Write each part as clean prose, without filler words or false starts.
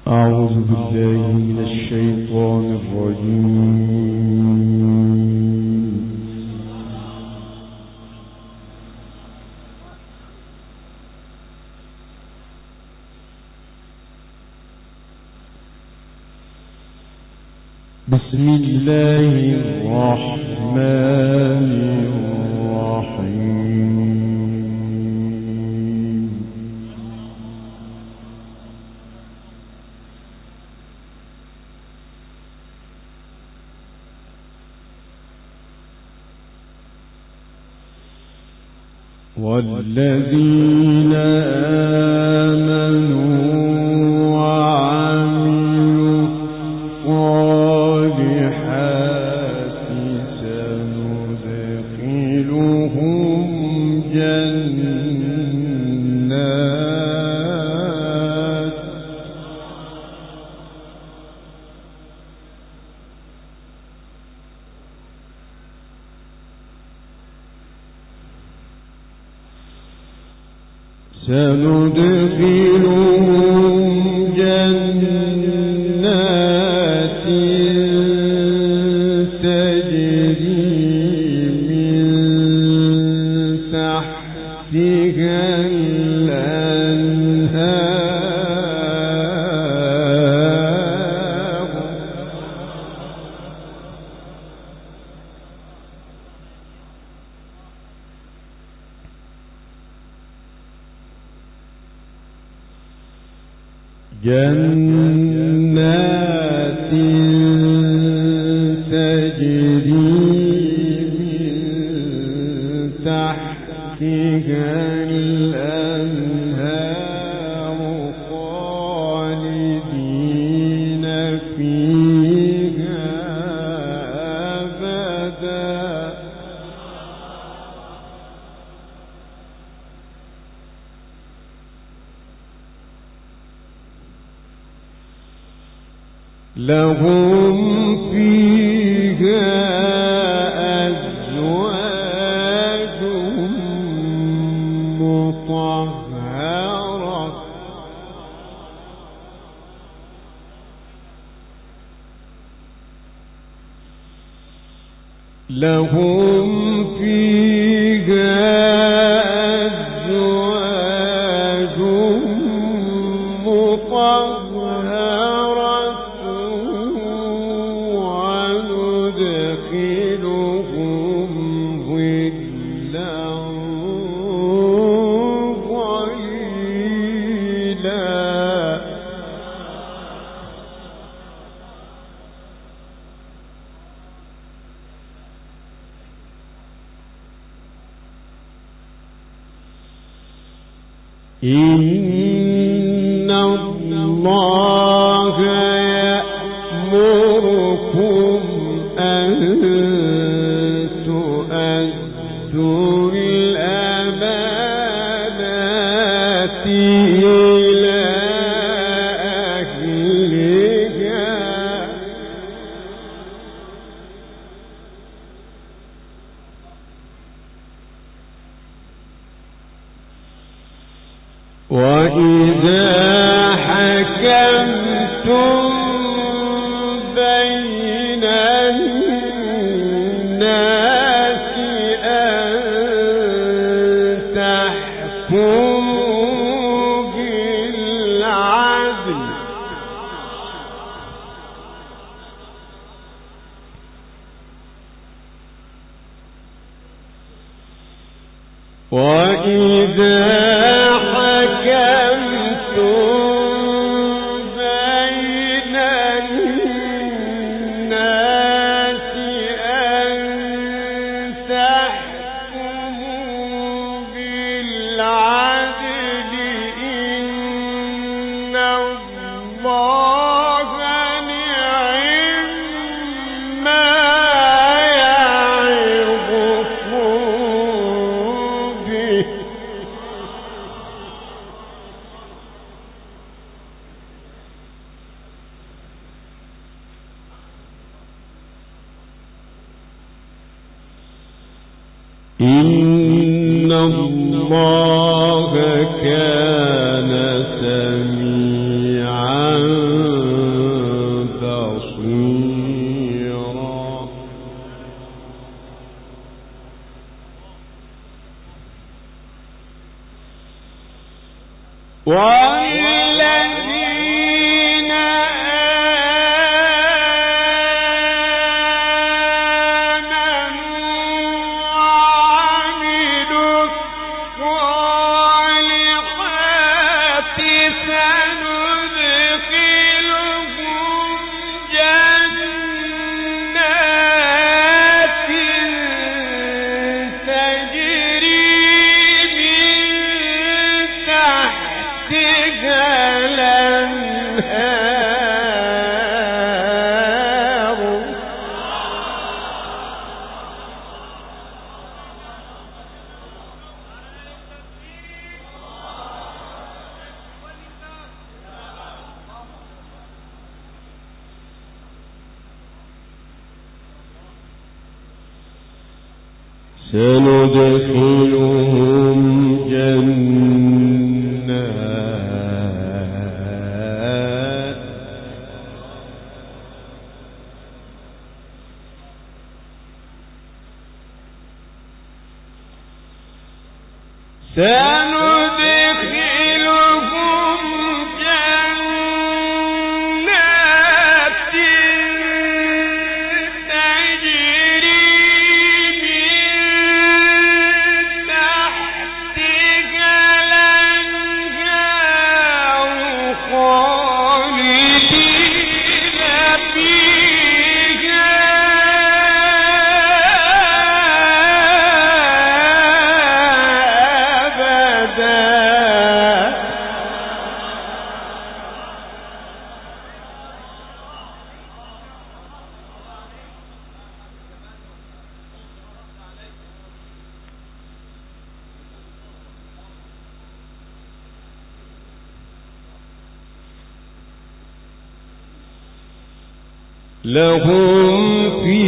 أعوذ بالله من الشيطان الرجيم. بسم الله الرحمن الرحيم. والذين آمنوا وعملوا الصالحات سندخلهم جنات تجري من تحتها الأنهار جنات تجري من تحتها الأنهار خالدين فيها أبدا لهم فيها أزواج مطهرة لهم فيها أزواج مطهرة وندخلهم ظلا ظليلا إن الله يأمركم أن تؤدوا الأمانات إلى أهلها وإذا حكمتم بين الناس أن تحكموا بالعدل وإذا حكمتم بين الناس أن تحكموا بالعدل إن الله نعم ما يعظكم به إن الله كان سميعا والذين آمنوا وعملوا الصالحات سندخلهم جنات تجري من تحتها الأنهار سندخلهم جنات تجري من تحتها الأنهار خالدين فيها أبدا لهم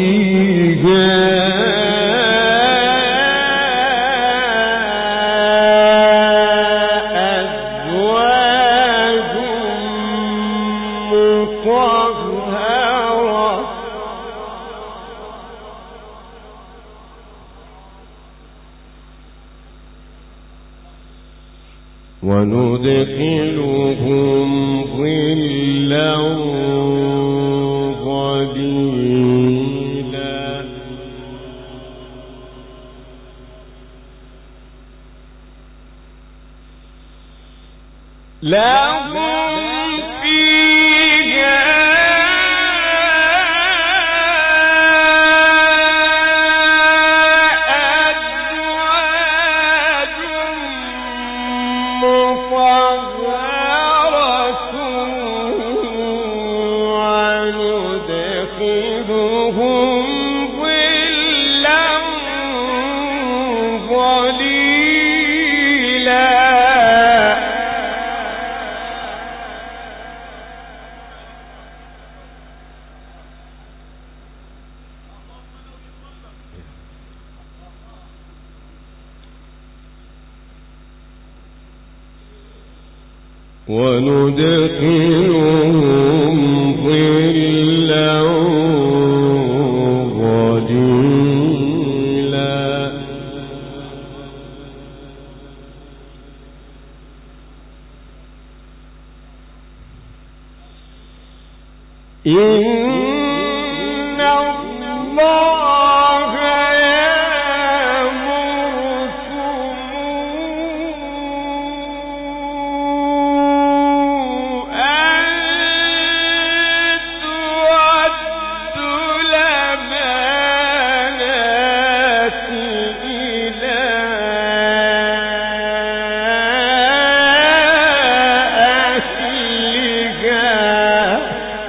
فيها أزواج مطهرة وندخلهم ظلا ظليلا لهم فيها أزواج مطهرة وندخلهم ظلا ظليلا وندخلهم ظلا ظليلا إن الله يأمركم أن تؤدوا الأمانات إلى أهلها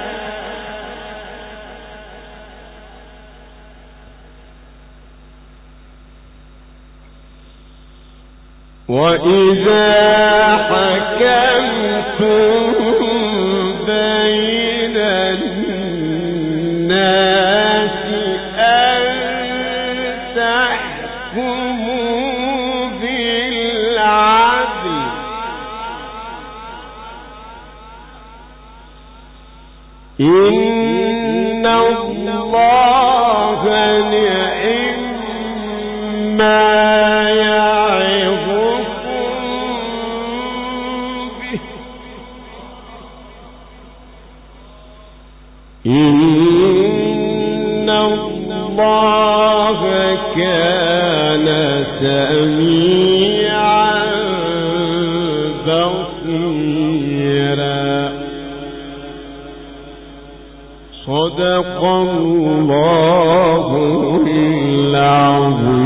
وإذا حكمتم بين الناس أن تحكموا بالعدل إن الله نعم ما يعظكم به كان سميعا بصيرا. صدق الله العظيم.